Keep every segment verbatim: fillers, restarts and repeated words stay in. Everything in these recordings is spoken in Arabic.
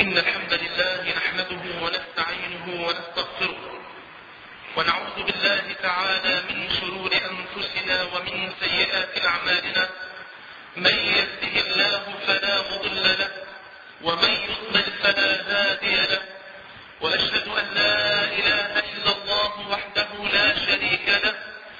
إن الحمد لله نحمده ونستعينه ونستغفره ونعوذ بالله تعالى من شرور أنفسنا ومن سيئات أعمالنا. من يهده الله فلا مضل له ومن يضلل فلا هادي له، وأشهد أن لا إله إلا الله وحده لا شريك له،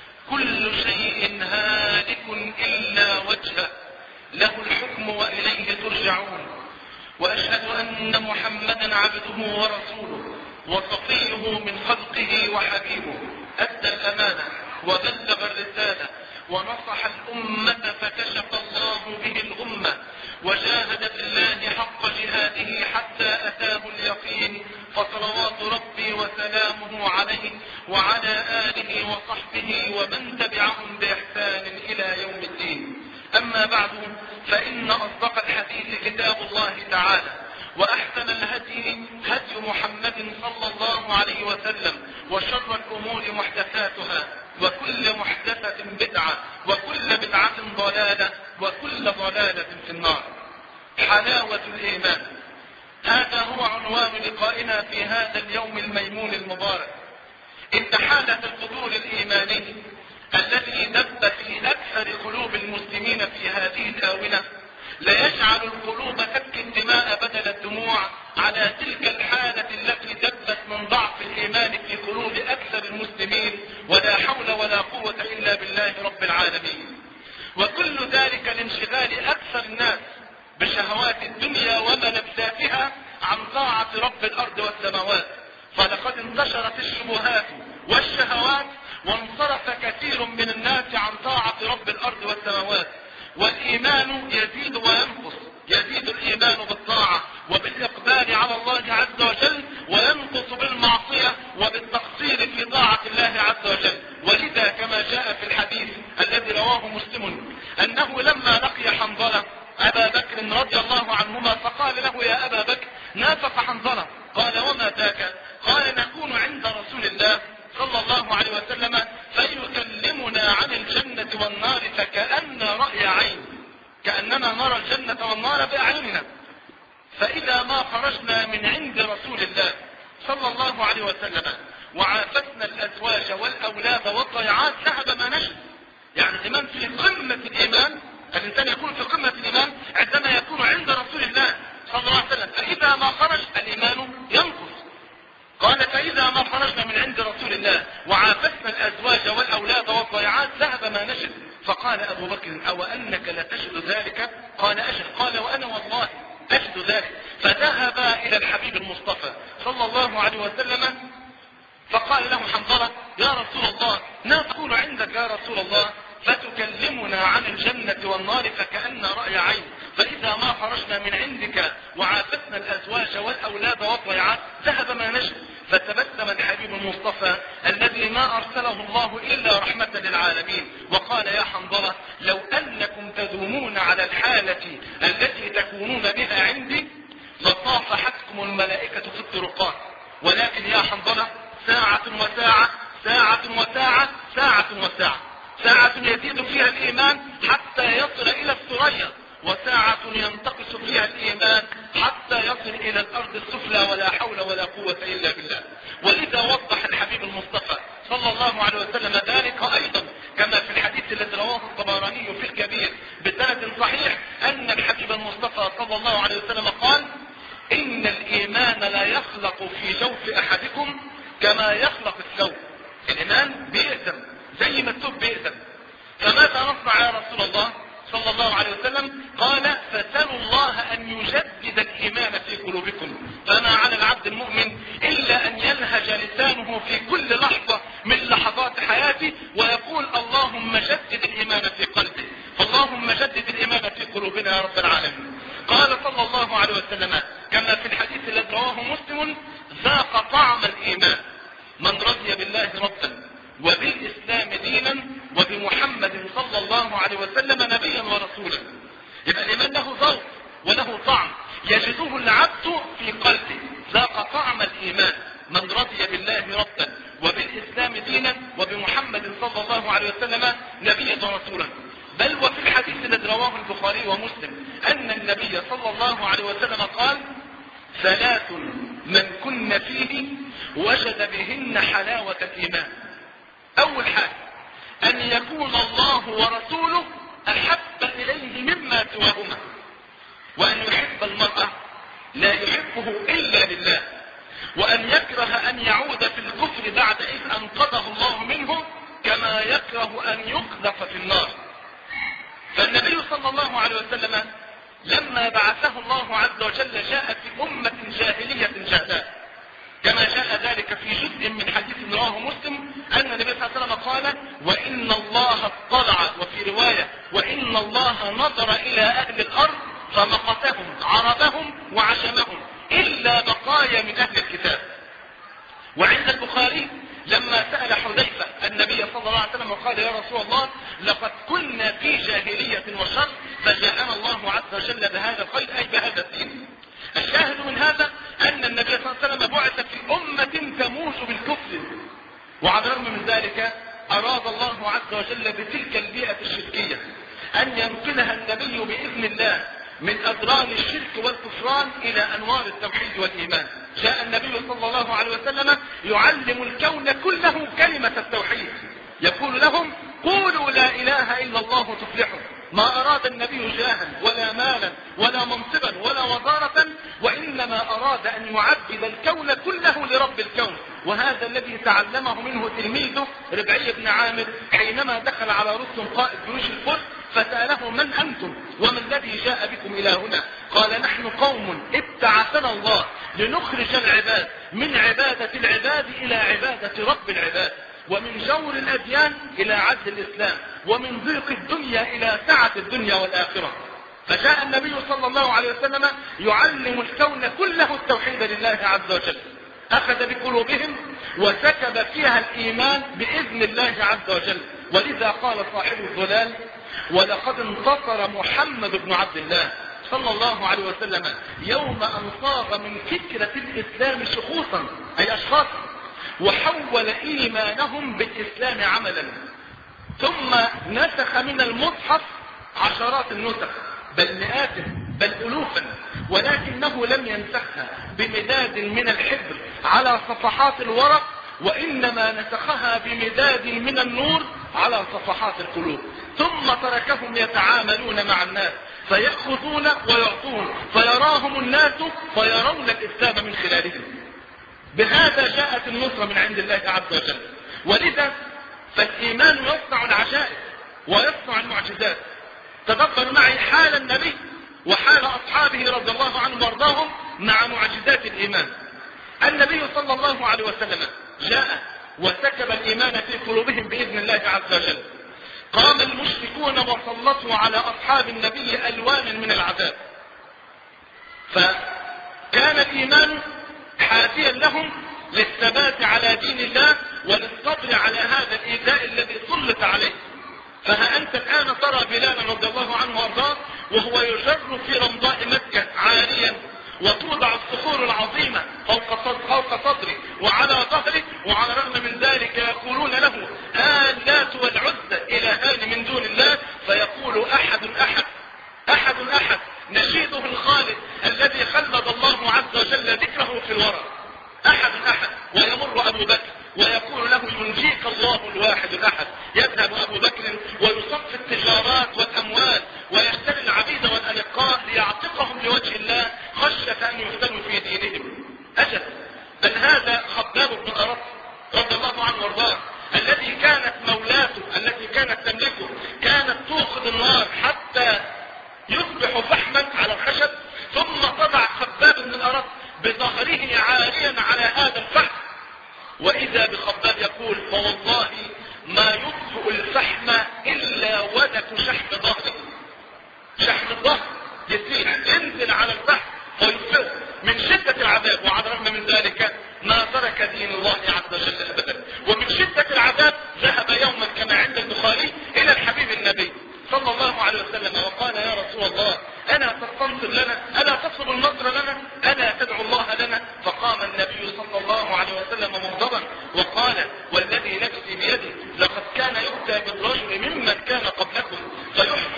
كل شيء هالك إلا وجهه، له الحكم وإليه ترجعون. وأشهد أن محمدا عبده ورسوله وصفيه من خلقه وحبيبه، أدى الأمانة وبلغ الرسالة ونصح الأمة فكشف الله به الأمة، وجاهد في الله حق جهاده حتى أتاه اليقين، فصلوات ربي وسلامه عليه وعلى آله وصحبه ومن تبعهم بإحسان إلى يوم الدين. أما بعد، فإن أصدق الحديث كتاب الله تعالى، وأحسن الهدي هدي محمد صلى الله عليه وسلم، وشر الأمور محدثاتها، وكل محدثة بدعة، وكل بدعة ضلالة، وكل ضلالة في النار. حلاوة الإيمان، هذا هو عنوان لقائنا في هذا اليوم الميمون المبارك. إن حالة الفضول الإيماني الذي دب في أكثر قلوب المسلمين في هذه الآونة ليجعل القلوب تبكي الدماء بدل الدموع على تلك الحالة التي دبت من ضعف الإيمان في قلوب أكثر المسلمين، ولا حول ولا قوة إلا بالله رب العالمين. وكل ذلك لانشغال أكثر الناس بشهوات الدنيا وملذاتها عن طاعة رب الأرض والسماوات، فلقد انتشرت الشبهات والشهوات وانصرف كثير من الناس عن طاعة رب الأرض والسماوات. والإيمان يزيد وينقص، يزيد الإيمان بالطاعة وبالإقبال على الله عز وجل، وينقص بالمعصية وبالتقصير في طاعة الله عز وجل. ولذا كما جاء في الحديث الذي رواه مسلم أنه لما لقي حنظلة أبا بكر رضي الله عنهما فقال له: يا أبا بكر، نافق حنظلة. قال: وما ذاك؟ قال: نكون عند رسول الله صلى الله عليه وسلم فيكلمنا عن الجنة والنار فكأن رأي عين، كأننا نرى الجنة والنار بأعيننا، فإذا ما خرجنا من عند رسول الله صلى الله عليه وسلم وعافتنا الأزواج والأولاد والضيعات ذهب ما نجد. يعني الإيمان في قمة الإيمان، الإنسان يكون في قمة الإيمان عندما يكون عند رسول الله صلى الله عليه وسلم، فإذا ما خرج الإيمان ينقص. قال: فإذا ما خرجنا من عند رسول الله وعافتنا الأزواج والأولاد والضيعات ذهب ما نجد. فقال أبو بكر: أو أنك لتجد ذلك؟ قال: أجل. قال: وأنا والله أجد ذلك. فذهب إلى الحبيب المصطفى صلى الله عليه وسلم فقال له حنظلة: يا رسول الله، نكون عندك يا رسول الله فتكلمنا عن الجنة والنار فكأن رأي عين، فإذا ما خرجنا من عندك وعافتنا الأزواج والأولاد والضيعات ذهب ما نجد. فتبسم الحبيب المصطفى الذي ما أرسله الله إلا رحمة للعالمين وقال: يا حنظلة، لو أنكم تدومون على الحالة التي تكونون بها عندي لصافحتكم الملائكة في الطرقات، ولكن يا حنظلة ساعة وساعة، ساعة وساعة، ساعة وساعة، ساعة يزيد فيها الإيمان حتى يصل إلى الثريا، وساعة ينتقص فيها الإيمان حتى يصل إلى الأرض السفلى، ولا حول ولا قوة إلا بالله. ولذا وضح الحبيب المصطفى صلى الله عليه وسلم ذلك أيضا كما في الحديث الذي رواه الطبراني في الكبير بسند صحيح أن الحبيب المصطفى صلى الله عليه وسلم قال: إن الإيمان لا يخلق في جوف أحدكم كما يخلق الثوب. الإيمان بيأثم زي ما الثوب بيأثم. فماذا نصنع يا رسول الله صلى الله عليه وسلم؟ قال: فسألوا الله أن يجدد الإيمان في قلوبكم. فما على العبد المؤمن إلا أن يلهج لسانه في كل لحظة من لحظات حياته ويقول: اللهم جدد الإيمان في قلبي، اللهم جدد الإيمان في قلوبنا يا رب العالمين. قال صلى الله عليه وسلم كما في الحديث الذي رواه مسلم: ذاق طعم الإيمان من رضي بالله ربا وبالإسلام دينا وبمحمد صلى الله عليه وسلم نبيا ورسولا. يبقى الإيمان له ذوق وله طعم يجده العبد في قلبه. ذاق طعم الإيمان من رضي بالله ربا وبالإسلام دينا وبمحمد صلى الله عليه وسلم نبيا ورسولا. بل وفي الحديث الذي رواه البخاري ومسلم أن النبي صلى الله عليه وسلم قال: ثلاث من كن فيه وجد بهن حلاوة الإيمان. أول حاجة أن يكون الله ورسوله أحب إليه مما سواهما، وأن يحب المرأة لا يحبه إلا لله، وأن يكره أن يعود في الكفر بعد إذ أنقذه الله منه، كما يكره أن يقذف في النار. فالنبي صلى الله عليه وسلم لما بعثه الله عز وجل جاء في أمة جاهلية جهلاء، كما جاء ذلك في جزء من حديث رواه مسلم أن النبي صلى الله عليه وسلم قال: وإن الله اطلع، وفي رواية وإن الله نظر إلى أهل الأرض فمقتهم عربهم وعجمهم إلا بقايا من أهل الكتاب. وعند البخاري لما سأل حذيفة النبي صلى الله عليه وسلم وقال: يا رسول الله لقد كنا في جاهلية وشر فجاءنا الله عز وجل بهذا الخير، أي بهذا الدين. الشاهد من هذا أن النبي صلى الله عليه وسلم بعث في أمة تموج بالكفر، وعلى الرغم من ذلك أراد الله عز وجل بتلك البيئة الشركية أن ينقلها النبي بإذن الله من أدران الشرك والكفران إلى أنوار التوحيد والإيمان. جاء النبي صلى الله عليه وسلم يعلم الكون كله كلمة التوحيد، يقول لهم: قولوا لا إله إلا الله تفلحوا. ما أراد النبي جاها ولا مالا ولا منصبا ولا وزارة، وإنما أراد أن يعبد الكون كله لرب الكون. وهذا الذي تعلمه منه تلميذه ربعي بن عامر حينما دخل على رستم قائد جيوش الفرس فسأله: من أنتم وما الذي جاء بكم إلى هنا؟ قال: نحن قوم ابتعثنا الله لنخرج العباد من عبادة العباد إلى عبادة رب العباد، ومن جور الأديان إلى عدل الإسلام، ومن ضيق الدنيا إلى سعة الدنيا والآخرة. فجاء النبي صلى الله عليه وسلم يعلم الكون كله التوحيد لله عز وجل، أخذ بقلوبهم وسكب فيها الإيمان بإذن الله عز وجل. ولذا قال صاحب الظلال: ولقد انتصر محمد بن عبد الله صلى الله عليه وسلم يوم أن صاغ من فكرة الإسلام شخوصا، أي أشخاصا، وحول إيمانهم بالإسلام عملا، ثم نسخ من المصحف عشرات النسخ، بل مئات بل ألوفا، ولكنه لم ينسخها بمداد من الحبر على صفحات الورق، وإنما نسخها بمداد من النور على صفحات القلوب. ثم تركهم يتعاملون مع الناس فيأخذون ويعطون، فيراهم الناس فيرون الإسلام من خلالهم. بهذا جاءت النصرة من عند الله عز وجل. ولذا فالإيمان يصنع العجائب ويصنع المعجزات. تدبر معي حال النبي وحال أصحابه رضي الله عنهم وارضاهم مع معجزات الإيمان. النبي صلى الله عليه وسلم جاء وسكب الإيمان في قلوبهم بإذن الله عز وجل. قام المشركون وسلطوا على أصحاب النبي ألوانا من العذاب، فكان الإيمان حافيا لهم للثبات على دين الله وللصبر على هذا الإيذاء الذي سلط عليه. فها أنت الآن ترى بلالا رضي الله عنه وارضاه وهو يجر في رمضاء مكة عاريا، وتوضع الصخور العظيمة فوق فوق صدره وعلى ظهره، وعلى الرغم من ذلك يقولون له: اللات والعزى إلهان من دون الله، فيقول: أحد أحد أحد أحد، نشيده الخالد الذي خلد الله عز وجل ذكره في الورى، أحد أحد. ويمر أبو بكر ويقول له: ينجيك الله الواحد الأحد. يذهب أبو بكر ويصف التجارات والأموال ويشتري العبيد والألقاء ليعتقهم لوجه الله خشية أن يفتنوا في دينهم. أجل، بل هذا خباب بن أرط رضي الله عنه وارضاه الذي كانت مولاته التي كانت تملكه كانت توقد النار حتى يصبح فحما على الخشب، ثم تضع خباب بن الأرط بظهره عاريا على هذا الفحم، وإذا بخباب يقول: فوالله ما يطفئ الفحم إلا ودك شحم ظهره. شحم الظهر يسيح ينزل على الفحم ويطفئه من شدة العذاب، وعلى الرغم من ذلك ما ترك دين الله عز وجل أبدا. ومن شدة العذاب ذهب يوما كما عند البخاري إلى الحبيب النبي صلى الله عليه وسلم وقال: يا رسول الله، ألا تستنصر لنا؟ ألا تطلب النصر لنا؟ ألا تدعو الله لنا؟ فقام النبي صلى الله عليه وسلم مغضبا وقال: والذي نفسي بيده لقد كان يؤتى بالرجل ممن كان قبلكم فيحفظ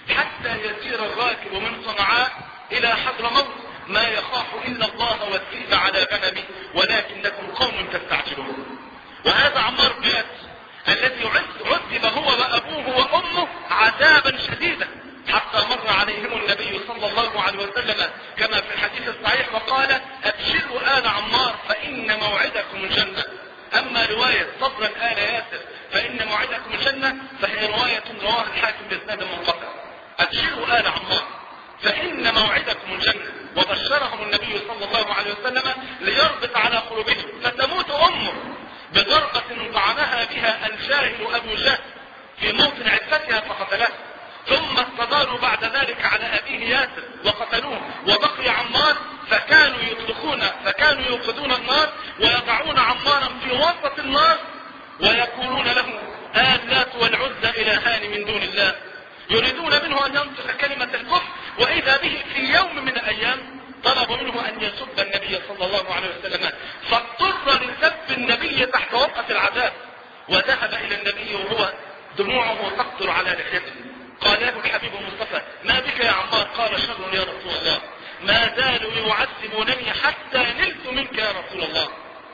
حتى يسير الراكب من صنعاء إلى حضرموت ما يخاف إلا الله والذئب على غنمه ولكنكم قوم تستعجلون. وهذا عمار بن ياسر الذي عذب هو وأبوه وأمه عذابا شديدا حتى مر عليهم النبي صلى الله عليه وسلم كما في الحديث الصحيح وقال: أبشروا آل عمار فإن موعدكم الجنة. أما رواية صبرا آل ياسر فإن موعدكم الجنة فهي رواية رواها الحاكم بإسناد منقطع. أبشروا آل عمار فإن موعدكم الجنة. وبشرهم النبي صلى الله عليه وسلم ليربط على قلوبهم. فتموت أمه بضربة طعنها بها الجاهل أبو جهل في موطن عفتها فقتلته، ثم استداروا بعد ذلك على أبيه ياسر وقتلوه، وبقي عمار فكانوا يطلقون فكانوا يوقدون النار ويضعون عمارا في وسط النار ويقولون له: آلات والعزى إلهان من دون الله. يريدون منه أن ينطق كلمة الكفر، وإذا به في يوم من الأيام طلبوا منه أن يسب النبي صلى الله عليه وسلم، فاضطر لسب النبي تحت وطأة العذاب، وذهب إلى النبي وهو دموعه تقطر على لحيته. قال له الحبيب المصطفى: ما بك يا عمار؟ قال: شر يا رسول الله، ما زالوا يعذبونني حتى نلت منك يا رسول الله.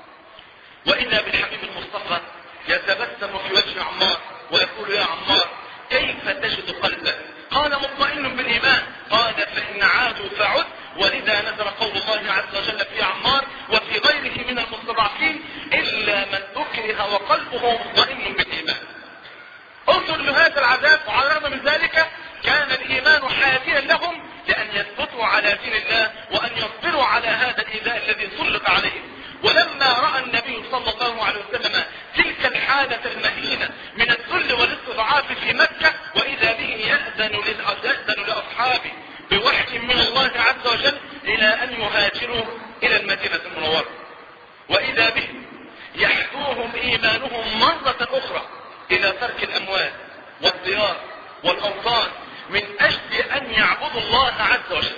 وإذا بالحبيب المصطفى يتبسم في وجه عمار ويقول: يا عمار كيف تجد قلبك؟ قال: مطمئن بالإيمان. قال: فإن عادوا فعد. ولذا نزل قول الله عز وجل في عمار وفي غيره من المستضعفين: إلا من أكره وقلبه مطمئن بالإيمان. انظر لهذا العذاب، وعلى الرغم من ذلك كان الإيمان حافيا لهم لأن يثبتوا على دين الله وأن يصبروا على هذا الإيذاء الذي سلط عليهم. ولما رأى النبي صلى الله عليه وسلم تلك الحالة المهينة من الذل والاستضعاف في مكة، وإذا به يأذن يأذن لأصحابه بوحي من الله عز وجل إلى أن يهاجروا إلى المدينة المنورة، وإذا به يحثوهم إيمانهم مرة أخرى إلى ترك الأموال والديار والأوطان من أجل أن يعبدوا الله عز وجل.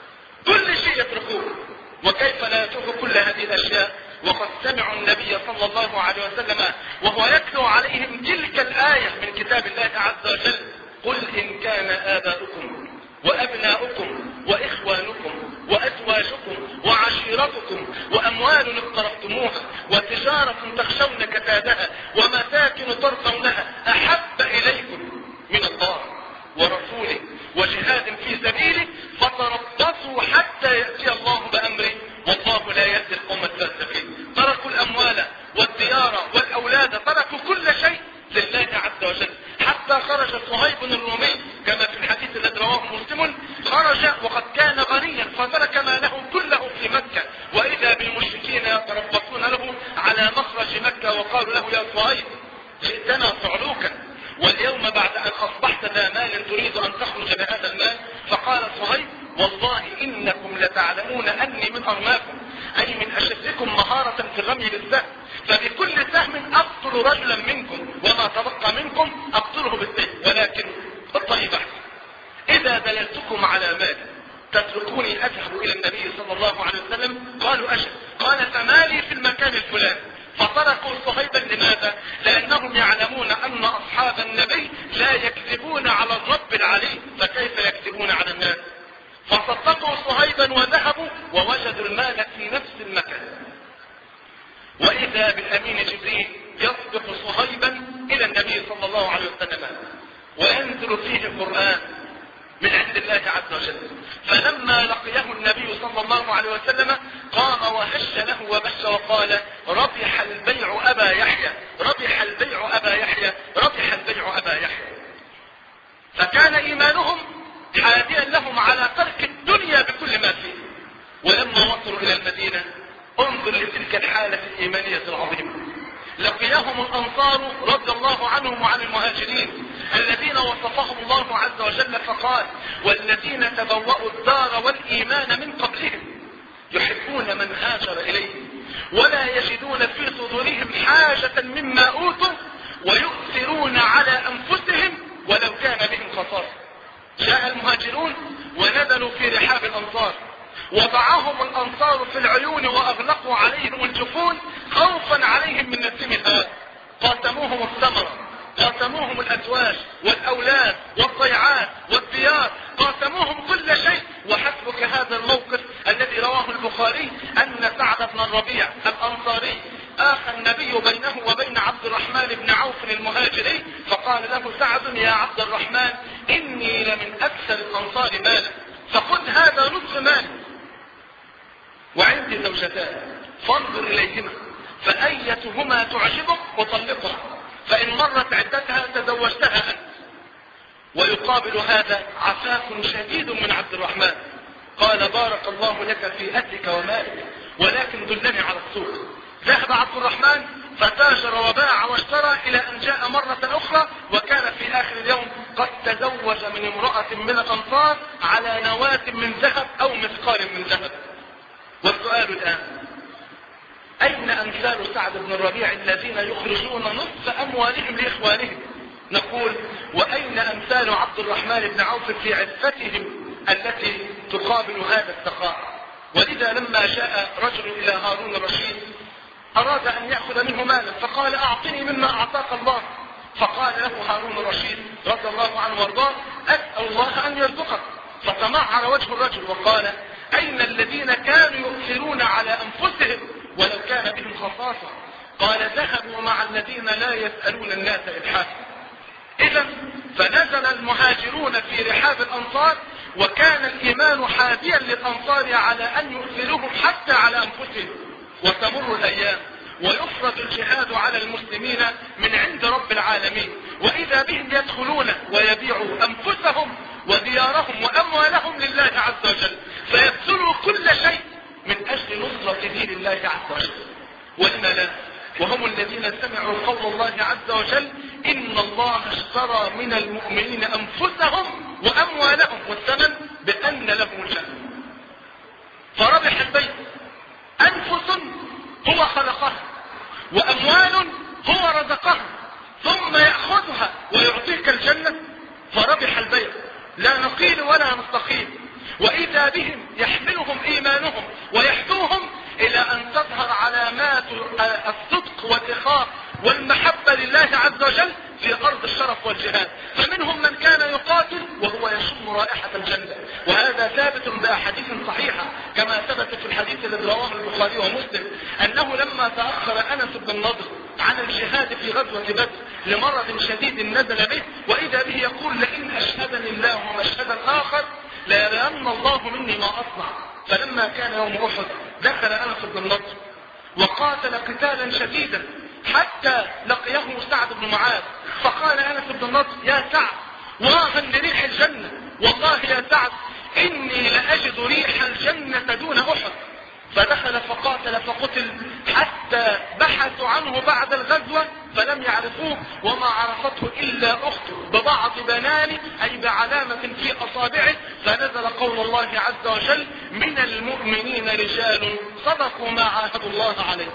كل شيء يتركوه، وكيف لا يتركوا كل هذه الأشياء وقد سمعوا النبي صلى الله عليه وسلم وهو يتلو عليهم تلك الآية من كتاب الله عز وجل: قل إن كان آباؤكم وأبناؤكم وإخوانكم وأزواجكم وعشيرتكم وأموال اقترفتموها وتجارة تخشون كسادها ومساكن ترضونها أحب إليكم من الله ورسوله وجهاد في سبيله فتربصوا حتى يأتي الله بأمره والله لا يهدي القوم الفاسقين. تركوا الأموال والديار والأولاد، تركوا كل شيء لله عز وجل، حتى خرج صهيب الرومي كما في الحديث الذي رواه مسلم، خرج وقد كان غنيا فترك ماله كله في مكة، وإذا بالمشركين يتربصون له على مخرج مكة وقالوا له: يا صهيب جئتنا صعلوكا، واليوم بعد أن أصبحت ذا مال تريد أن تخرج بهذا المال؟ فقال صهيب: والله إنكم لتعلمون أني من أرماكم، أي من أشدكم مهارة في الرمي بالسهم، فبكل سهم أقتل رجلا منكم وما تبقى منكم أقتله بالسيف، ولكن الطيب أحسن. إذا دللتكم على مال تتركوني أذهب إلى النبي صلى الله عليه وسلم؟ قالوا: أجل. قال: فمالي في المكان الفلاني. فتركوا صهيبا. لماذا؟ لأنهم يعلمون أن أصحاب النبي لا يكذبون على الرب العلي، فكيف يكذبون على الناس؟ فصدقوا صهيبا وذهبوا ووجدوا المال في نفس المكان. وإذا بالأمين جبريل يصدق صهيبا إلى النبي صلى الله عليه وسلم وينزل فيه القرآن من عند الله عز وجل. فلما لقيه النبي صلى الله عليه وسلم قام وهش له وبش وقال: ربح البيع أبا يحيى، ربح البيع أبا يحيى، ربح البيع أبا يحيى. فكان إيمانهم حاديا لهم على ترك الدنيا بكل ما فيه. ولما وصلوا إلى المدينة انظر لتلك الحالة الإيمانية العظيمة. لقيهم الأنصار رضي الله عنهم وعن المهاجرين الذين وصفهم الله عز وجل فقال: والذين تبوأوا الدار والإيمان من قبلهم يحبون من هاجر إليهم ولا يجدون في صدورهم حاجة مما أوتوا ويؤثرون على أنفسهم ولو كان بهم خصاصة. جاء المهاجرون ونزلوا في رحاب الأنصار، وضعهم الأنصار في العيون وأغلقوا عليهم الجفون خوفا عليهم من نسيم الهواء. قاسموهم الثمرة، قاسموهم الأزواج والأولاد والضيعات والديار الربيع الأنصاري آخى النبي بينه وبين عبد الرحمن بن عوف المهاجري، فقال له سعد: يا عبد الرحمن إني لمن أكثر الأنصار مالا، فخذ هذا نصف مالي، وعندي زوجتان فانظر إليهما فأيتهما تعجبك أطلقها، فإن مرت عدتها تزوجتها أنت. ويقابل هذا عفاف شديد من عبد الرحمن، قال: بارك الله لك في أهلك ومالك، ولكن دلني على السوق. ذهب عبد الرحمن فتاجر وباع واشترى إلى أن جاء مرة أخرى، وكان في آخر اليوم قد تزوج من امرأة من الأنصار على نواة من ذهب أو مثقال من ذهب. والسؤال الآن: أين أمثال سعد بن الربيع الذين يخرجون نصف أموالهم لإخوانهم؟ نقول: وأين أمثال عبد الرحمن بن عوف في عفتهم التي تقابل هذا السخاء؟ ولذا لما جاء رجل إلى هارون الرشيد أراد أن يأخذ منه مالا، فقال: أعطني مما أعطاك الله. فقال له هارون الرشيد رضي الله عنه وارضاه: أسأل الله أن يرزقك. فتمعر وجه الرجل وقال: أين الذين كانوا يؤثرون على أنفسهم ولو كان بهم خصاصة؟ قال: ذهبوا مع الذين لا يسألون الناس إلحافا. إذا فنزل المهاجرون في رحاب الأنصار، وكان الإيمان حافيا للأنصار على أن يؤثروهم حتى على أنفسهم. وتمر الأيام ويفرض الجهاد على المسلمين من عند رب العالمين، وإذا بهم يدخلون ويبيعوا أنفسهم وديارهم وأموالهم لله عز وجل، فيبذلوا كل شيء من أجل نصرة دين الله عز وجل. وإن لا، وهم الذين سمعوا قول الله عز وجل: إن الله اشترى من المؤمنين أنفسهم وأموالهم والثمن بأن لهم الجنة. فربح البيع. أنفس هو خلقها، وأموال هو رزقها، ثم يأخذها ويعطيك الجنة، فربح البيع. لا نقيل ولا نستقيل. وإذا بهم يحملهم إيمانهم ويحدوهم إلى أن تظهر علامات الصدق والإخاء والمحبة لله عز وجل في أرض الشرف والجهاد. فمنهم من كان يقاتل وهو يشم رائحة الجنة، وهذا ثابت بأحاديث صحيحة كما ثبت في الحديث الذي رواه البخاري ومسلم، أنه لما تأخر أنس بن النضر عن الجهاد في غزوة بدر لمرض شديد نزل به، وإذا به يقول: لئن أشهدني الله مشهدا آخر ليرين الله مني ما أصنع. فلما كان يوم أحد دخل أنس بن النضر وقاتل قتالا شديدا حتى لقيه سعد بن معاذ، فقال أنس بن النضر: يا سعد، واغا لريح الجنة، والله يا سعد إني لأجد ريح الجنة دون أحد. فدخل فقاتل فقتل حتى بحثوا عنه بعد الغزوة فلم يعرفوه، وما عرفته إلا أخته ببعض بنانه، أي بعلامة في أصابعه. فنزل قول الله عز وجل: من المؤمنين رجال صدقوا ما عاهدوا الله عليه.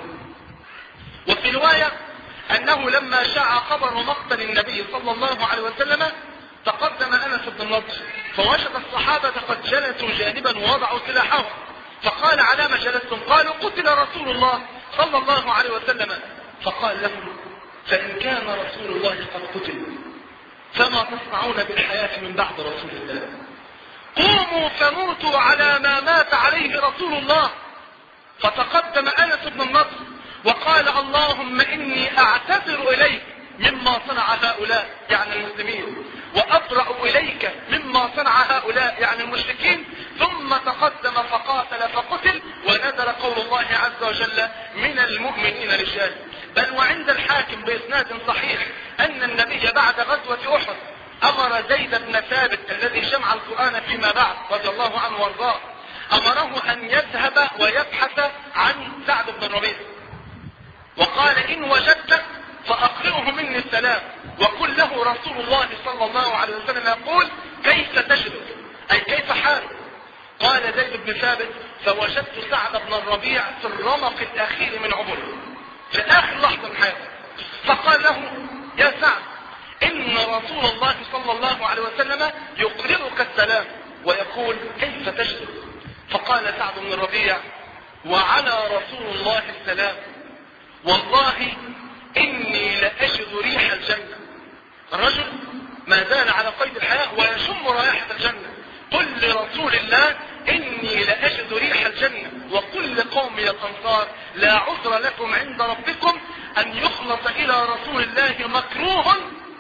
وفي رواية أنه لما شاع خبر مقتل النبي صلى الله عليه وسلم تقدم أنس بن النضر فوجد الصحابة قد جلسوا جانبا ووضعوا سلاحهم، فقال: على ما جلستم؟ قالوا: قتل رسول الله صلى الله عليه وسلم. فقال لهم: فإن كان رسول الله قد قتل فما تصنعون بالحياة من بعد رسول الله؟ قوموا فموتوا على ما مات عليه رسول الله. فتقدم أنس بن النضر وقال: اللهم إني أعتذر إليك مما صنع هؤلاء، يعني المسلمين، وأبرأ إليك مما صنع هؤلاء، يعني المشركين. ثم تقدم فقاتل فقتل، ونزل قول الله عز وجل: من المؤمنين رجال. بل وعند الحاكم بإسناد صحيح أن النبي بعد غزوة أحد أمر زيد بن ثابت الذي جمع القرآن فيما بعد رضي الله عنه وارضاه، أمره أن يذهب ويبحث عن سعد بن الربيع، وقال: إن وجدته فأقرئه مني السلام، وقل له رسول الله صلى الله عليه وسلم يقول: كيف تجد، أي كيف حالك؟ قال زيد بن ثابت: فوجدت سعد بن الربيع في الرمق الأخير من عمره، في آخر لحظة من حياته. فقال له: يا سعد، إن رسول الله صلى الله عليه وسلم يقرئك السلام ويقول: كيف تجد؟ فقال سعد بن الربيع: وعلى رسول الله السلام، والله إني لأجد ريح الجنة. الرجل ما زال على قيد الحياة ويشم رائحة الجنة. قل لرسول الله: إني لأجد ريح الجنة، وقل لقومي الأنصار: لا عذر لكم عند ربكم أن يخلص إلى رسول الله مكروه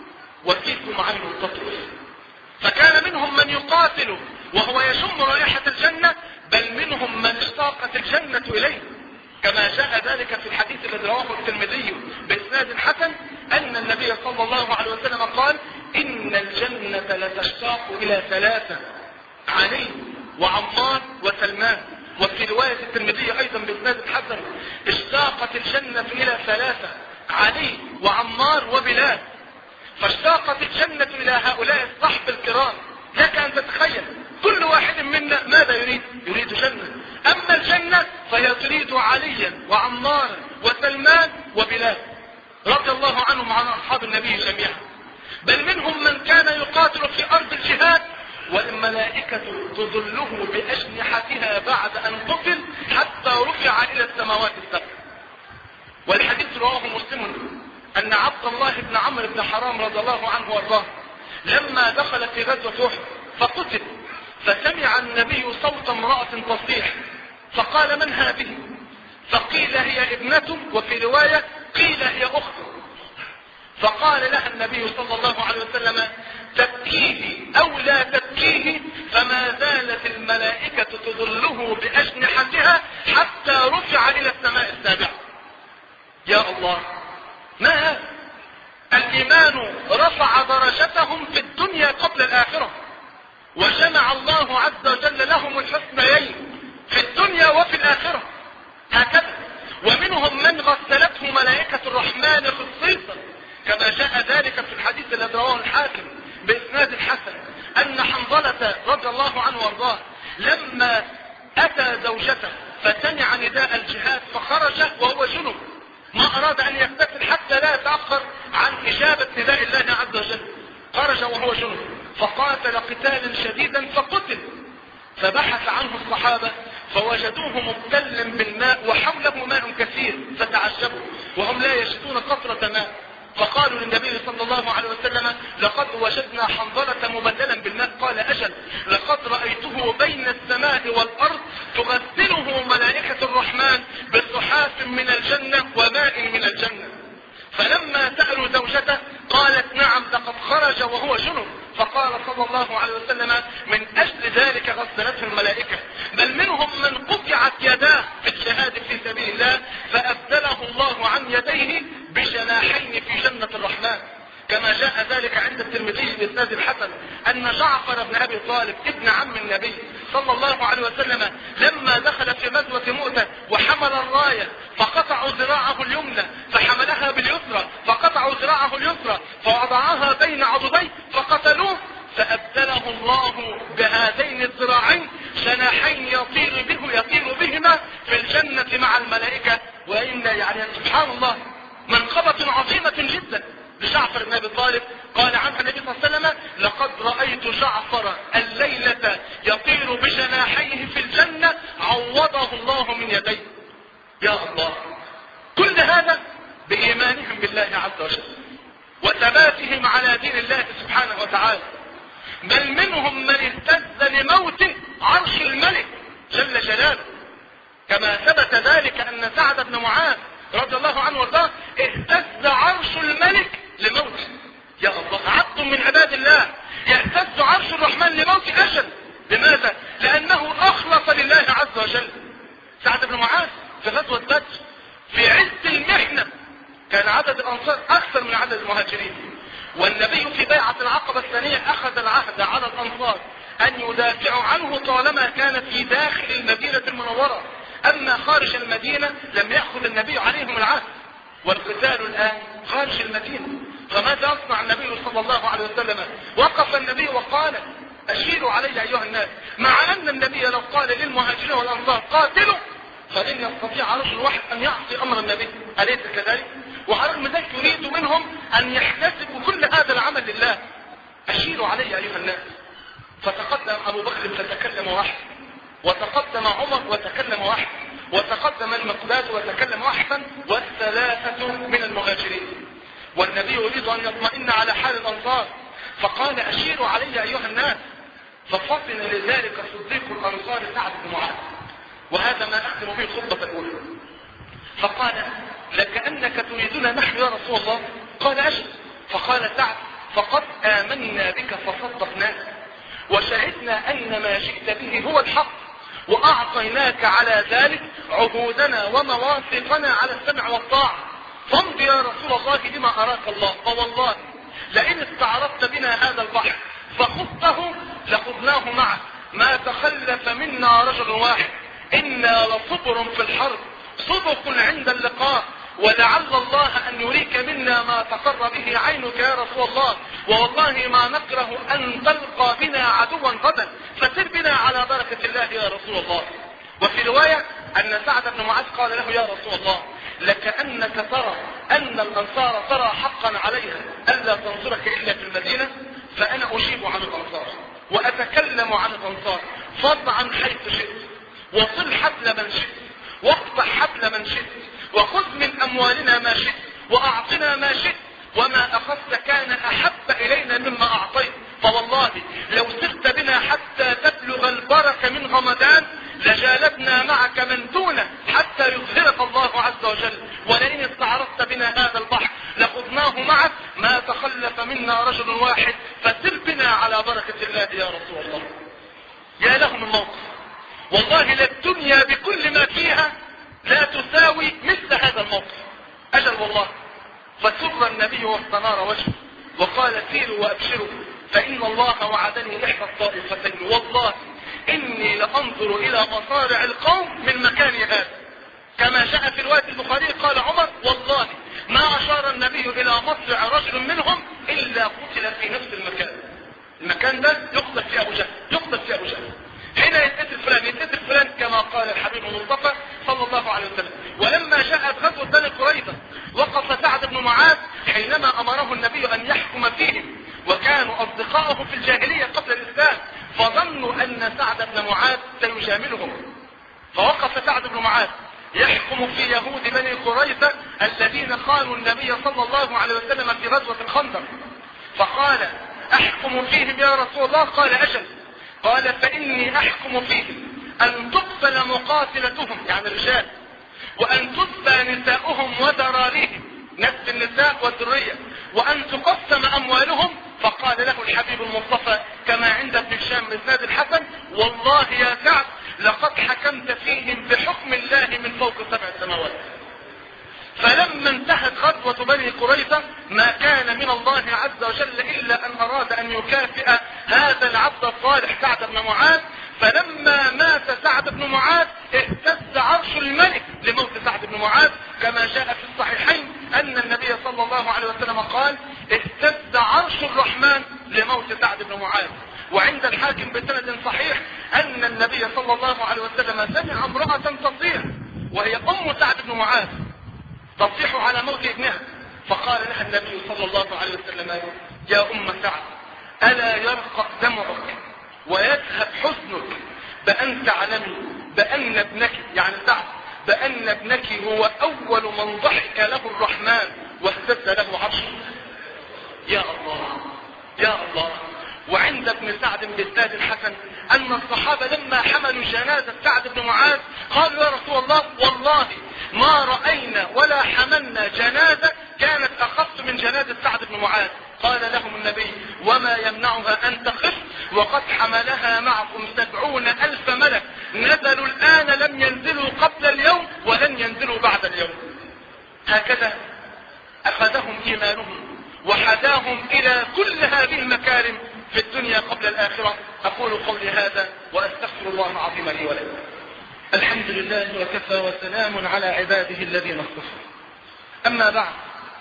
وفيكم عين تطرف. فكان منهم من يقاتل وهو يشم رائحة الجنة، بل منهم من اشتاقت الجنة إليه، كما جاء ذلك في الحديث الذي رواه الترمذي بإسناد حسن أن النبي صلى الله عليه وسلم قال: إن الجنة لتشتاق إلى ثلاثة: علي وعمار وسلمان. وفي رواية الترمذي أيضا بإسناد حسن: اشتاقت الجنة إلى ثلاثة: علي وعمار وبلال. فاشتاقت الجنة إلى هؤلاء الصحب الكرام. لك أن تتخيل كل واحد منا ماذا يريد؟ يريد جنة. أما الجنة فهي تريد عليا وعمارا وسلمان وبلال رضي الله عنهم وعن أصحاب النبي جميعا. بل منهم من كان يقاتل في أرض الجهاد والملائكة تظله بأجنحتها بعد أن قتل حتى رفع إلى السماوات السبع. والحديث رواه مسلم أن عبد الله بن عمرو بن حرام رضي الله عنه وارضاه لما دخل في غزوة أحد فقتل، فسمع النبي صوت امرأة تصيح، فقال: من هذه؟ فقيل: هي ابنته، وفي رواية قيل: هي أخته. فقال لها النبي صلى الله عليه وسلم: تبكيه أو لا تبكيه، فما زالت الملائكة تظله بأجنحتها حتى رفع إلى السماء السابعة. يا الله، ما هذا؟ الإيمان رفع درجتهم في الدنيا قبل الآخرة، وجمع الله عز وجل لهم الحسنيين في الدنيا وفي الآخرة هكذا. ومنهم من غسلته ملائكة الرحمن خصيصا، كما جاء ذلك في الحديث الذي رواه الحاكم بإسناد حسن أن حنظلة رضي الله عنه وارضاه لما أتى زوجته فسمع نداء الجهاد فخرج وهو جنب، ما أراد أن يغتسل حتى لا يتأخر عن إجابة نداء الله عز وجل، خرج وهو جنب فقاتل قتالا شديدا فقتل. فبحث عنه الصحابة فوجدوه مبتلا بالماء وحوله ماء كثير، فتعجبوا وهم لا يجدون قطرة ماء، فقالوا للنبي صلى الله عليه وسلم: لقد وجدنا حنظلة مبللا بالماء. قال: أجل، لقد رأيته بين السماء والأرض تغسله ملائكة الرحمن بصحاف من الجنة وماء من الجنة. فلما سألوا زوجته قالت: نعم، لقد خرج وهو جنب. فقال صلى الله عليه وسلم: من أجل ذلك غسلته الملائكة. بل منهم من قطعت يداه في الجهاد في سبيل الله فأبدله الله عن يديه بجناحين في جنة الرحمن، كما جاء ذلك عند الترمذي بإسناد الحسن أن جعفر بن أبي طالب ابن عم النبي صلى الله عليه وسلم لما دخل في غزوة مؤتة وحمل الراية فقطعوا ذراعه اليمنى فحملها باليسرى، فقطعوا ذراعه اليسرى فوضعها بين عضديه فقتلوه، فأبدله الله بهذين الذراعين جناحين يطير به يطير بهما في الجنة مع الملائكة. وإن يعني سبحان الله منقبة عظيمة جدا لجعفر بن أبي طالب. قال عنه النبي صلى الله عليه وسلم: لقد رأيت جعفر الليلة يطير بجناحيه في الجنة عوضه الله من يديه. يا الله، كل هذا بإيمانهم بالله عز وجل وثباتهم على دين الله سبحانه وتعالى. بل منهم من اهتز لموت عرش الملك جل جلاله، كما ثبت ذلك أن سعد بن معاذ رضي الله عنه وارضاه اهتز عرش الملك لموته. يا الله، عبد من عباد الله يهتز عرش الرحمن لموت أجل. لماذا؟ لأنه أخلص لله عز وجل. سعد بن معاذ في غزوة بدر في عز المحنة كان عدد الأنصار أكثر من عدد المهاجرين، والنبي في بيعة العقبة الثانية أخذ العهد على الأنصار أن يدافعوا عنه طالما كان في داخل المدينة المنورة، أما خارج المدينة لم يأخذ النبي عليهم العهد، والقتال الآن خارج المدينة. فماذا يصنع النبي صلى الله عليه وسلم؟ وقف النبي وقال: أشيروا علي أيها الناس، مع أن النبي لو قال للمهاجرين والأنصار قاتلوا فلن يستطيع رجل واحد أن يعصي أمر النبي، أليس كذلك؟ وعلى ذلك يريد منهم أن يحتسبوا كل هذا العمل لله. أشيروا علي أيها الناس. فتقدم أبو بكر فتكلم واحد، وتقدم عمر وتكلم واحد، وتقدم المقداد وتكلم واحدا، والثلاثة من المهاجرين. والنبي يريد أن يطمئن على حال الأنصار فقال: أشيروا علي أيها الناس. ففطن لذلك صديق الأنصار سعد بن معاذ. وهذا ما أختم به الخطبة الأولى. فقال لكأنك تريدنا نحن يا رسول الله؟ قال أجل. فقال سعد فقد آمنا بك فصدقناك وشهدنا أن ما جئت به هو الحق وأعطيناك على ذلك عهودنا ومواثقنا على السمع والطاعة، فامض يا رسول الله لما أراك الله، فوالله لئن استعرضت بنا هذا البحر فخذته لخذناه معك، ما تخلف منا رجل واحد، إنا لصبر في الحرب صدق عند اللقاء، ولعل الله أن يريك منا ما تقر به عينك يا رسول الله، ووالله ما نكره أن تلقى بنا عدوا غدا، فسر بنا على بركة الله يا رسول الله. وفي رواية أن سعد بن معاذ قال له يا رسول الله لكأنك ترى أن الأنصار ترى حقا عليها ألا تنصرك إلا في المدينة، فأنا أجيب عن الأنصار وأتكلم عن الأنصار، فض عن حيث شئت وصل حبل من شئت واقطع حبل من شئت وخذ من أموالنا ما شئت وأعطنا ما شئت، وما أخذت كان أحب إلينا مما أعطيت، فوالله لو سرت بنا حتى تبلغ البركة من غمدان لجالبنا معك من دونه حتى يظهرك الله عز وجل، ولئن استعرضت بنا هذا البحر لخذناه معك، ما تخلف منا رجل واحد، فسر بنا على بركة الله يا رسول الله. يا لهم الموقف، والله للدنيا بكل ما فيها لا تساوي مثل هذا الموقف. أجل والله. فسر النبي واستنار وجهه وقال سيروا وأبشروا فإن الله وعدني إحدى الطائفتين، والله إني لأنظر إلى مصارع القوم من مكان هذا، كما جاء في رواية البخاري قال عمر والله ما أشار النبي إلى مصرع رجل منهم إلا قتل في نفس المكان. المكان ده يقتل في أبو جهل، يقتل في أبو جهل، هنا يتقتل فلان يتقتل فلان كما قال الحبيب المصطفى صلى الله عليه وسلم. ولما جاءت غزوة بني قريظة وقف سعد بن معاذ حينما أمره النبي أن يحكم فيهم، وكانوا أصدقائه في الجاهلية قبل الإسلام، فظنوا أن سعد بن معاذ سيجاملهم، فوقف سعد بن معاذ يحكم في يهود بني قريظة الذين خانوا النبي صلى الله عليه وسلم في غزوة الخندق، فقال أحكم فيهم يا رسول الله؟ قال أجل. قال فإني أحكم فيهم أن تقتل مقاتلتهم يعني الرجال، وأن تذبى نساؤهم وذراريهم نفس النساء والذرية، وأن تقسم أموالهم. فقال له الحبيب المصطفى كما عند ابن هشام من اسناد الحسن والله يا سعد لقد حكمت فيهم بحكم الله من فوق سبع سماوات. فلما انتهت غزوة بني قريظة ما كان من الله عز وجل إلا أن أراد أن يكافئ هذا العبد الصالح سعد بن معاذ. فلما مات سعد بن معاذ اهتز عرش الملك لموت سعد بن معاذ، كما جاء في الصحيحين أن النبي صلى الله عليه وسلم قال اهتز عرش الرحمن لموت سعد بن معاذ. وعند الحاكم بسند صحيح أن النبي صلى الله عليه وسلم سمع امرأة تصيح وهي أم سعد بن معاذ تصيح على موت ابنها، فقال لها النبي صلى الله عليه وسلم يا أم سعد ألا يرقى دمعك ويذهب حزنك بأن تعلمي بأن ابنك يعني سعد بأن ابنك هو أول من ضحك له الرحمن واهتز له عرشه. يا الله يا الله. وعند ابن سعد بإسناد الحسن أن الصحابة لما حملوا جنازة سعد بن معاذ قالوا يا رسول الله والله ما رأينا ولا حملنا جنازة كانت أخف من جنازة سعد بن معاذ. قال لهم النبي وما يمنعها أن تخف وقد حملها معكم سبعون ألف ملك نزلوا الآن لم ينزلوا قبل اليوم ولن ينزلوا بعد اليوم. هكذا أخذهم إيمانهم وحداهم إلى كل هذه المكارم في الدنيا قبل الآخرة. أقول قولي هذا وأستغفر الله العظيم لي ولكم. الحمد لله وكفى وسلام على عباده الذين اصطفى. أما بعد،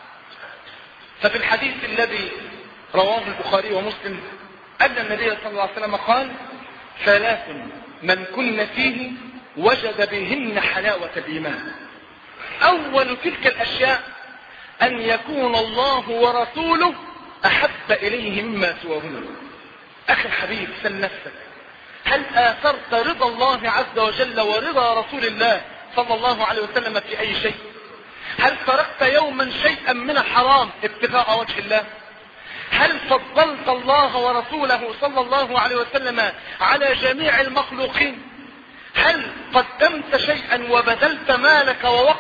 ففي الحديث الذي رواه البخاري ومسلم أن النبي صلى الله عليه وسلم قال ثلاث من كن فيه وجد بهن حلاوة الإيمان. أول تلك الأشياء أن يكون الله ورسوله أحب إليه مما سواهما. أخي الحبيب سل نفسك، هل آثرت رضا الله عز وجل ورضا رسول الله صلى الله عليه وسلم في أي شيء؟ هل تركت يوما شيئا من الحرام ابتغاء وجه الله؟ هل فضلت الله ورسوله صلى الله عليه وسلم على جميع المخلوقين؟ هل قدمت شيئا وبذلت مالك ووقتك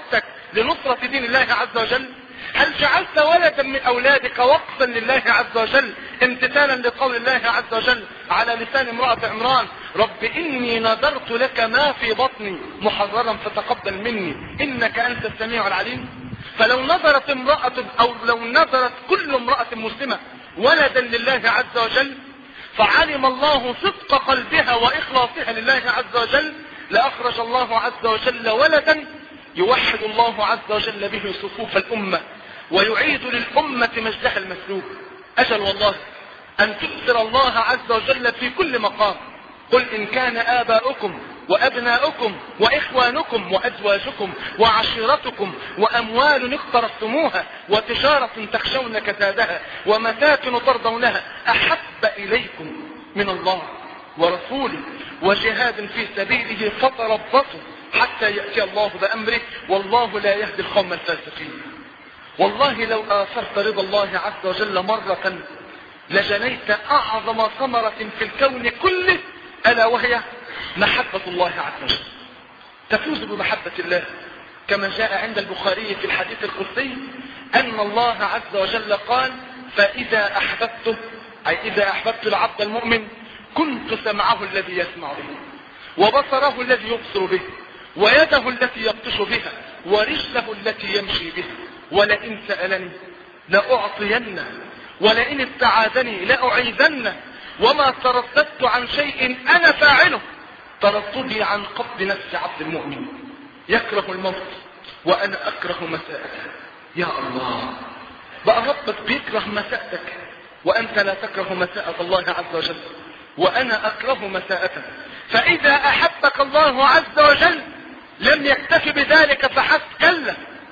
لنصرة دين الله عز وجل؟ هل جعلت ولدا من أولادك وقفا لله عز وجل امتثالا لقول الله عز وجل على لسان امرأة عمران: رب إني نذرت لك ما في بطني محررا فتقبل مني إنك أنت السميع العليم؟ فلو نذرت امرأة أو لو نذرت كل امرأة مسلمة ولدا لله عز وجل فعلم الله صدق قلبها وإخلاصها لله عز وجل لأخرج الله عز وجل ولدا يوحد الله عز وجل به صفوف الأمة ويعيد للأمة مجدها المسلوب. أجل والله أن تؤثر الله عز وجل في كل مقام. قل إن كان آباؤكم وأبناؤكم وإخوانكم وأزواجكم وعشيرتكم وأموال اقترفتموها وتجارة تخشون كسادها ومساكن ترضونها أحب إليكم من الله ورسوله وجهاد في سبيله فتربصوا حتى يأتي الله بأمره والله لا يهدي القوم الفاسقين. والله لو آثرت رضا الله عز وجل مرة لجنيت أعظم ثمرة في الكون كله ألا وهي محبة الله عز وجل. تفوز بمحبة الله كما جاء عند البخاري في الحديث القدسي أن الله عز وجل قال: فإذا أحببته أي إذا أحببت العبد المؤمن كنت سمعه الذي يسمع به وبصره الذي يبصر به ويده التي يبطش بها ورجله التي يمشي بها ولئن سألني لأعطينه ولئن ابتعادني لأعيذنه وما ترددت عن شيء أنا فاعله ترددي عن قبض نفس عبد المؤمن يكره الموت وأنا أكره مساءته. يا الله، بقى ربك بيكره مساءتك وأنت لا تكره مساءة الله عز وجل وأنا أكره مساءته. فإذا أحبك الله عز وجل لم يكتف بذلك فحسب، كلا.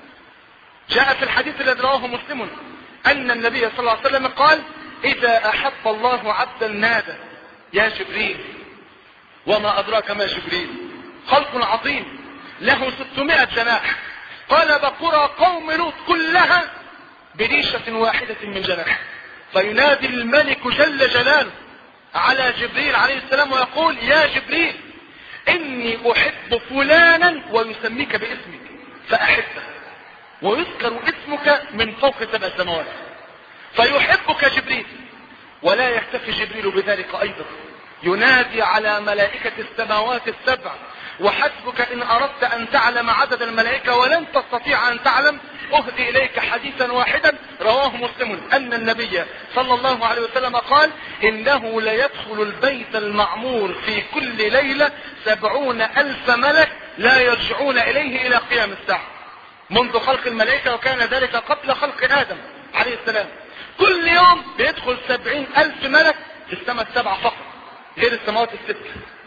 جاء في الحديث الذي رواه مسلم أن النبي صلى الله عليه وسلم قال: إذا أحب الله عبدا نادى يا جبريل. وما أدراك ما جبريل؟ خلق عظيم له ستمائة جناح. قال: بقرى قوم لوط كلها بريشة واحدة من جناح. فينادي الملك جل جلاله على جبريل عليه السلام ويقول: يا جبريل إني أحب فلانا ويسميك باسمك فأحبه ويذكر اسمك من فوق سبع سماوات فيحبك جبريل. ولا يكتفي جبريل بذلك أيضا، ينادي على ملائكة السماوات السبع: وحسبك إن أردت أن تعلم عدد الملائكة ولن تستطيع أن تعلم أهدي إليك حديثا واحدا رواه مسلم أن النبي صلى الله عليه وسلم قال: إنه ليدخل البيت المعمور في كل ليلة سبعون ألف ملك لا يرجعون إليه إلى قيام الساعة منذ خلق الملائكة، وكان ذلك قبل خلق آدم عليه السلام. كل يوم بيدخل سبعين ألف ملك في السماء السبعة فقط غير السماوات الست.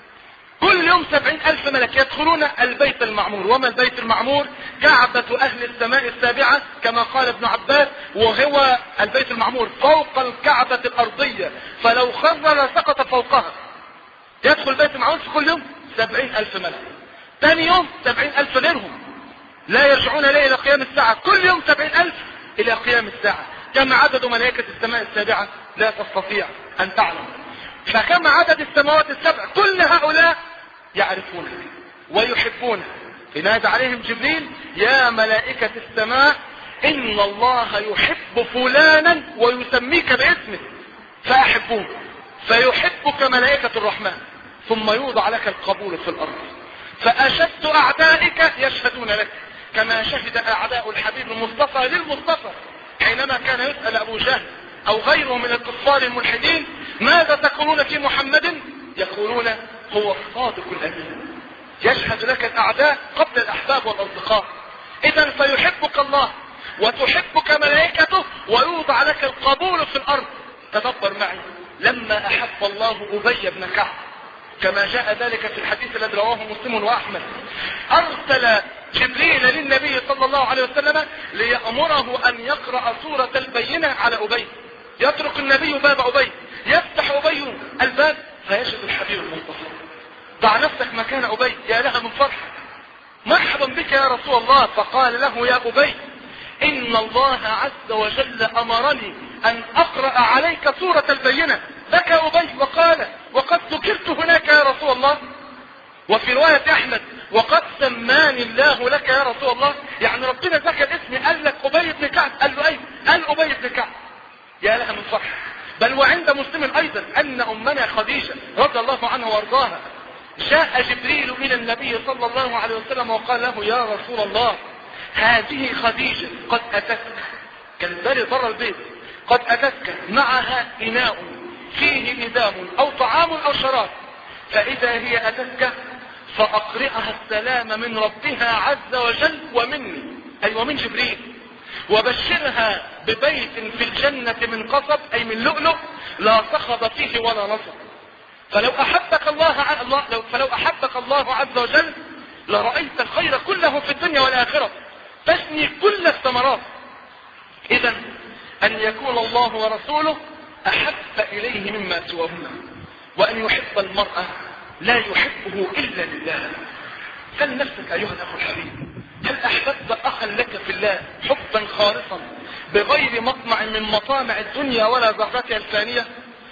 كل يوم سبعين ألف ملك يدخلون البيت المعمور. وما البيت المعمور؟ كعبة أهل السماء السابعة كما قال ابن عباس، وهو البيت المعمور فوق الكعبة الأرضية فلو خر لسقط فوقها. يدخل البيت المعمور في كل يوم سبعين ألف ملك. ثاني يوم سبعين ألف غيرهم لا يرجعون إليه إلى قيام الساعة. كل يوم سبعين ألف إلى قيام الساعة. كم عدد ملائكة السماء السابعة؟ لا تستطيع أن تعلم. فكم عدد السماوات السبع؟ كل هؤلاء يعرفونه ويحبونه. ينادى عليهم جبريل: يا ملائكة السماء إن الله يحب فلانا ويسميك باسمه فأحبوه فيحبك ملائكة الرحمن ثم يوضع لك القبول في الأرض. فأشد أعدائك يشهدون لك كما شهد أعداء الحبيب المصطفى للمصطفى حينما كان يسأل أبو جهل أو غيره من الكفار الملحدين: ماذا تقولون في محمد؟ يقولون: هو الصادق الأمين. يشهد لك الأعداء قبل الأحباب والأصدقاء. إذا فيحبك الله وتحبك ملائكته ويوضع لك القبول في الأرض. تدبر معي، لما أحب الله أبي بن كعب كما جاء ذلك في الحديث الذي رواه مسلم وأحمد، أرسل جبريل للنبي صلى الله عليه وسلم ليأمره أن يقرأ سورة البينة على أبي. يترك النبي باب أبي، يفتح أبي الباب فيجد الحبيب المصطفى. ضع نفسك مكان أبي، يا لها من فرحة، مرحبا بك يا رسول الله. فقال له: يا أبي إن الله عز وجل أمرني أن أقرأ عليك سورة البينة. بكى أبي وقال: وقد ذكرت هناك يا رسول الله. وفي رواية أحمد: وقد سماني الله لك يا رسول الله. يعني ربنا ذكر اسمي، قال لك أبي بن كعب، قال له ايوه، قال أبي بن كعب. يا لها من فرح. بل وعند مسلم ايضا ان امنا خديجة رضي الله عنها وارضاها جاء جبريل الى النبي صلى الله عليه وسلم وقال له يا رسول الله هذه خديجة قد اتتك، كان باري بره البيت، قد اتتك معها اناء فيه ندام او طعام او شراب، فاذا هي اتتك فاقرئها السلام من ربها عز وجل ومني، اي ومن جبريل، وبشرها ببيت في الجنة من قصب، اي من لؤلؤ لا صخب فيه ولا نصب. فلو احبك الله, الله فلو احبك الله عز وجل لرأيت الخير كله في الدنيا والآخرة، تجني كل الثمرات. اذا ان يكون الله ورسوله احب اليه مما سواهما، وان يحب المرأة لا يحبه الا لله. سل نفسك ايها الاخ الحبيب، هل احببت اخا لك في الله حبا خالصا بغير مطمع من مطامع الدنيا ولا زهرتها الفانية؟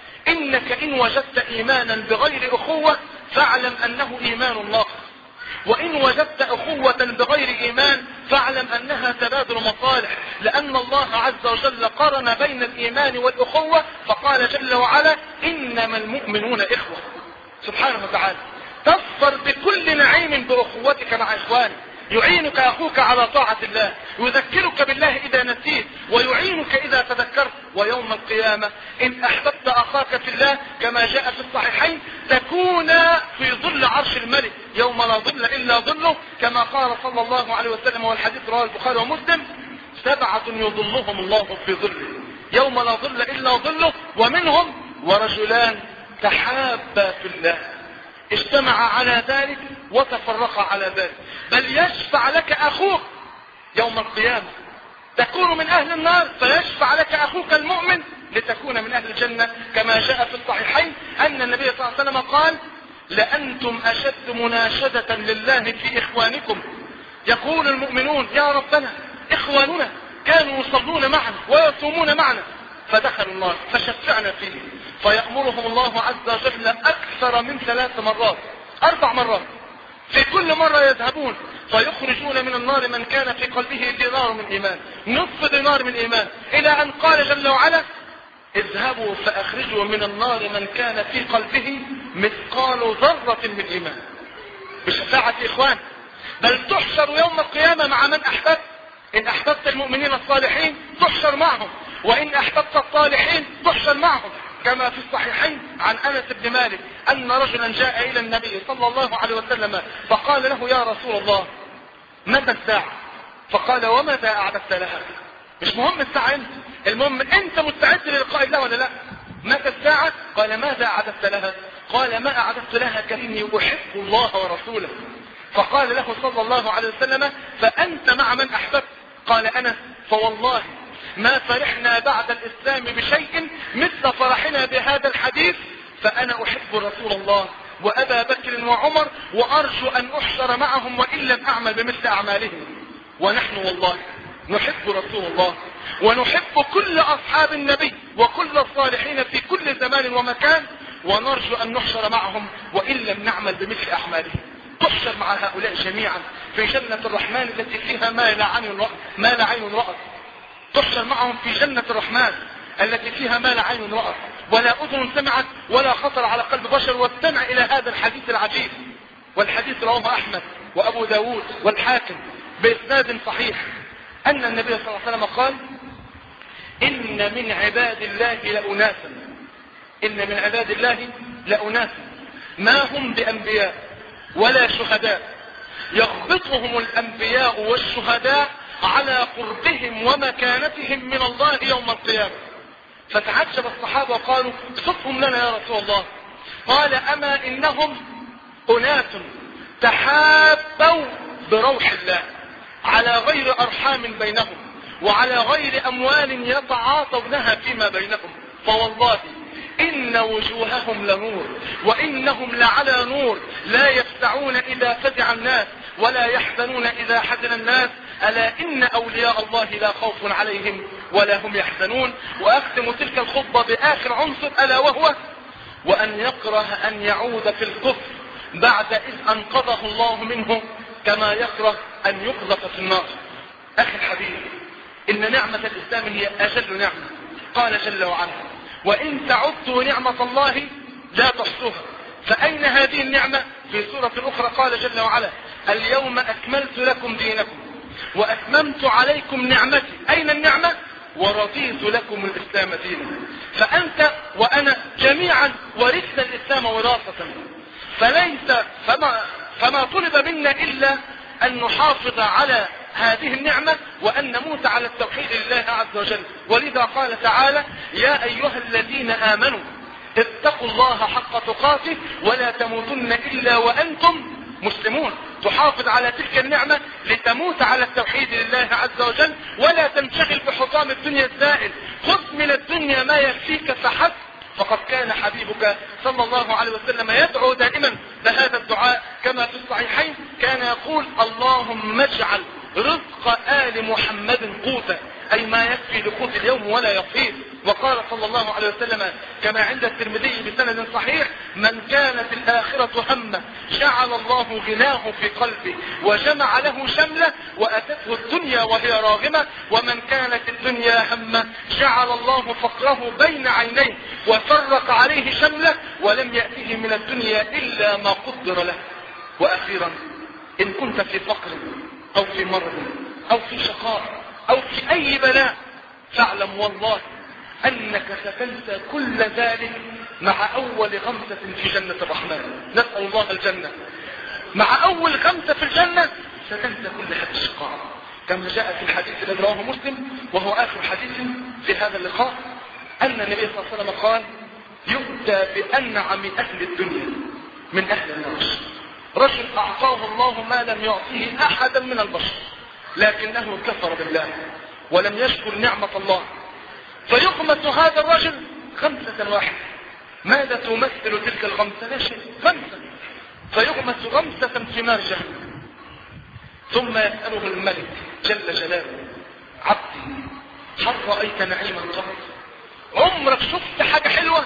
انك ان وجدت ايمانا بغير اخوة فاعلم انه ايمان ناقص، وان وجدت اخوة بغير ايمان فاعلم انها تبادل مصالح، لان الله عز وجل قرن بين الايمان والاخوة فقال جل وعلا انما المؤمنون اخوة سبحانه وتعالى. تظفر بكل نعيم باخوتك مع اخوانك، يعينك اخوك على طاعة الله، يذكرك بالله اذا نسيت، ويعينك اذا تذكرت. ويوم القيامة ان احببت اخاك في الله كما جاء في الصحيحين تكون في ظل عرش الملك يوم لا ظل الا ظله، كما قال صلى الله عليه وسلم، والحديث رواه البخاري ومسلم: سبعة يظلهم الله في ظله يوم لا ظل الا ظله، ومنهم ورجلان تحابا في الله اجتمع على ذلك وتفرق على ذلك. بل يشفع لك اخوك يوم القيامة، تكون من اهل النار فيشفع لك اخوك المؤمن لتكون من اهل الجنة، كما جاء في الصحيحين ان النبي صلى الله عليه وسلم قال: لأنتم اشد مناشدة لله في اخوانكم. يقول المؤمنون: يا ربنا اخواننا كانوا يصلون معنا ويصومون معنا فدخلوا النار فشفعنا فيه، فيأمرهم الله عز وجل اكثر من ثلاث مرات، اربع مرات، في كل مرة يذهبون فيخرجون من النار من كان في قلبه دينار من ايمان، نصف دينار من ايمان، الى ان قال جل وعلا: اذهبوا فاخرجوا من النار من كان في قلبه مثقال ذرة من ايمان. بشفاعة اخوان. بل تحشر يوم القيامة مع من احببت. ان احببت المؤمنين الصالحين تحشر معهم، وان احببت الصالحين تحشر معهم، كما في الصحيحين عن انس بن مالك ان رجلا جاء الى النبي صلى الله عليه وسلم فقال له: يا رسول الله متى الساعة؟ فقال: وماذا اعددت لها؟ مش مهم الساعة انت، المهم انت مستعد للقاء الله ولا لا؟ متى الساعة؟ قال: ماذا اعددت لها؟ قال: ما اعددت لها كأني احب الله ورسوله. فقال له صلى الله عليه وسلم: فانت مع من احببت؟ قال انس: فوالله ما فرحنا بعد الاسلام بشيء مثل فرحنا بهذا الحديث، فانا احب رسول الله وابا بكر وعمر وارجو ان احشر معهم وان لم اعمل بمثل اعمالهم. ونحن والله نحب رسول الله ونحب كل اصحاب النبي وكل الصالحين في كل زمان ومكان، ونرجو ان نحشر معهم وان لم نعمل بمثل اعمالهم. تحشر مع هؤلاء جميعا في جنة الرحمن التي فيها ما لا عين رأت ما لا عين رأت. تحشر معهم في جنة الرحمن التي فيها ما لا عين رأت ولا أذن سمعت ولا خطر على قلب بشر. واستمع إلى هذا الحديث العجيب، والحديث رواه أحمد وأبو داود والحاكم بإسناد صحيح، أن النبي صلى الله عليه وسلم قال: إن من عباد الله لأناسا إن من عباد الله لأناسا ما هم بأنبياء ولا شهداء، يغبطهم الأنبياء والشهداء على قربهم ومكانتهم من الله يوم القيامة. فتعجب الصحابة وقالوا: صفهم لنا يا رسول الله. قال: أما إنهم أناس تحابوا بروح الله على غير أرحام بينهم وعلى غير أموال يتعاطونها فيما بينهم، فوالله إن وجوههم لنور وإنهم لعلى نور، لا يفزعون إذا فزع الناس ولا يحزنون إذا حزن الناس، ألا إن أولياء الله لا خوف عليهم ولا هم يحزنون. وأختم تلك الخطبة بآخر عنصر، ألا وهو: وأن يكره أن يعود في الكفر بعد إذ أنقذه الله منه كما يكره أن يقذف في النار. أخي الحبيب، إن نعمة الإسلام هي أجل نعمة. قال جل وعلا: وإن تعدوا نعمة الله لا تحصوها. فأين هذه النعمة؟ في سورة أخرى قال جل وعلا: اليوم أكملت لكم دينكم وأتممت عليكم نعمتي. أين النعمة؟ ورضيت لكم الإسلام دينا. فأنت وأنا جميعا ورثنا الإسلام وراثة، فليس فما, فما طلب منا إلا أن نحافظ على هذه النعمة وأن نموت على التوحيد لله عز وجل. ولذا قال تعالى: يا أيها الذين آمنوا اتقوا الله حق تقاته ولا تموتن إلا وأنتم مسلمون. تحافظ على تلك النعمة لتموت على التوحيد لله عز وجل، ولا تنشغل بحطام الدنيا الزائل. خذ من الدنيا ما يكفيك فحسب. فقد كان حبيبك صلى الله عليه وسلم يدعو دائما بهذا الدعاء كما في الصحيحين، كان يقول: اللهم اجعل رزق آل محمد قوتا، أي ما يكفي لقوت اليوم ولا يفيض. وقال صلى الله عليه وسلم كما عند الترمذي بسند صحيح: من كانت الآخرة همه جعل الله غناه في قلبه وجمع له شمله وأتته الدنيا وهي راغمة، ومن كانت الدنيا همه جعل الله فقره بين عينيه وفرق عليه شمله ولم يأته من الدنيا إلا ما قدر له. وأخيرا، إن كنت في فقر أو في مرض أو في شقاء أو في أي بلاء، فاعلم والله أنك ستنسى كل ذلك مع أول غمسة في جنة الرحمن. نسأل الله الجنة. مع أول غمسة في الجنة ستنسى كل هذا الشقاء، كما جاء في الحديث الذي رواه مسلم وهو آخر حديث في هذا اللقاء، أن النبي صلى الله عليه وسلم قال: يؤتى بأنعم أهل الدنيا من أهل النار، رجل أعطاه الله ما لم يعطيه أحدا من البشر، لكنه كفر بالله ولم يشكر نعمة الله، فيغمس هذا الرجل خمسة واحدة. ماذا تمثل تلك الغمسة؟ لا شيء، غمسة. فيغمس غمسة في نار جهنم. ثم يسأله الملك جل جلاله: عبدي، هل رأيت نعيما قط؟ عمرك شفت حاجة حلوة؟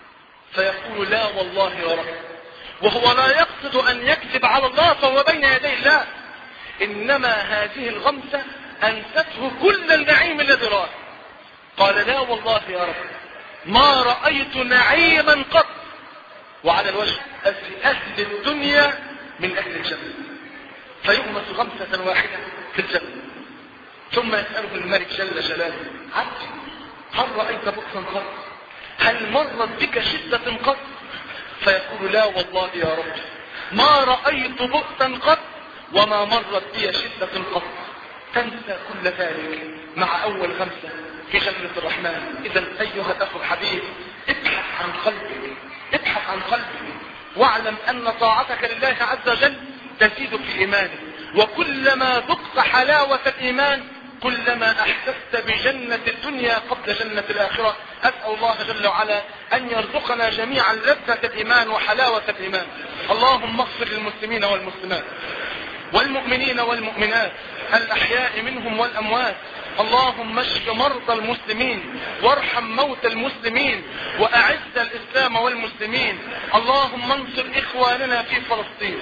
فيقول: لا والله يا رب. وهو لا يقصد أن يكذب على الله، فهو بين يدي الله، إنما هذه الغمسة أنسته كل النعيم الذي راه. قال: لا والله يا رب ما رأيت نعيما قط. وعلى الوجه أهل الدنيا من أهل الجنة. فيغمس غمسة واحدة في الجنة. ثم يسأله الملك جل جلاله: عبدي، هل رأيت بؤسا قط؟ هل مرت بك شدة قط؟ فيقول: لا والله يا رب ما رأيت بؤسا قط وما مرت بي شدة قط. تنسى كل ذلك مع أول غمسة في جنة الرحمن. إذا أيها الأخ الحبيب، ابحث عن قلبك، ابحث عن قلبك، واعلم أن طاعتك لله عز وجل تزيد في إيمانك، وكلما ذقت حلاوة الإيمان كلما أحسست بجنة الدنيا قبل جنة الآخرة. أسأل الله جل وعلا أن يرزقنا جميعا لذة الإيمان وحلاوة الإيمان. اللهم اغفر للمسلمين والمسلمات والمؤمنين والمؤمنات الأحياء منهم والأموات. اللهم اشف مرضى المسلمين وارحم موتى المسلمين وأعز الإسلام والمسلمين. اللهم انصر إخواننا في فلسطين،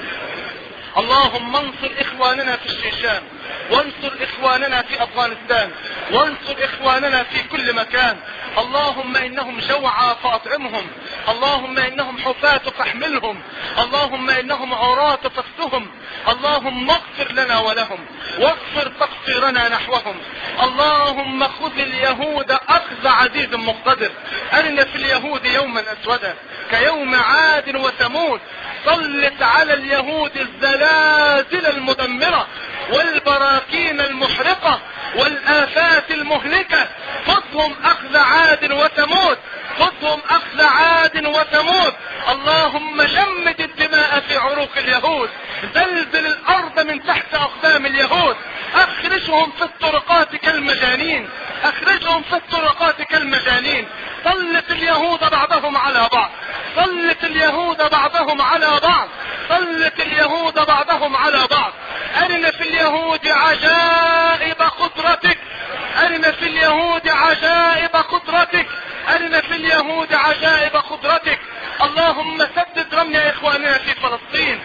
اللهم انصر إخواننا في الشيشان، وانصر إخواننا في أفغانستان، وانصر إخواننا في كل مكان. اللهم إنهم جوعى فأطعمهم، اللهم إنهم حفاة فاحملهم، اللهم إنهم عراة فاكسهم. اللهم اغفر لنا ولهم واغفر تقصيرنا نحوهم. اللهم خذ اليهود أخذ عزيز مقتدر. أرنا في اليهود يوما أسودا كيوم عاد وثمود. سلط على اليهود الزلازل المدمرة والبراكين المحرقة والآفات المهلكة. خذهم أخذ عاد وثمود، خذهم أخذ عاد وثمود. اللهم جمد الدماء في عروق اليهود، زلزل الأرض من تحت أقدام اليهود، أخرجهم في الطرقات كالمجانين، أخرجهم في الطرقات كالمجانين. سلط اليهود بعضهم على بعض، سلط اليهود بعضهم على بعض، سلط اليهود بعضهم على بعض. أرنا في اليهود عجائب قدرتك، أرنا في اليهود عجائب قدرتك، أرنا في اليهود عجائب قدرتك. اللهم سدد رمي إخواننا في فلسطين،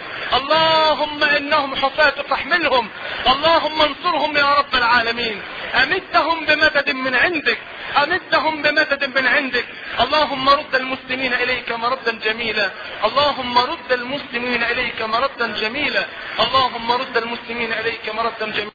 الحفاة فاحملهم. اللهم انصرهم يا رب العالمين. امدهم بمدد من عندك، امدهم بمدد من عندك. اللهم رد المسلمين اليك مردا جميلا، اللهم رد المسلمين اليك مردا جميلا، اللهم رد المسلمين اليك مردا جميلا.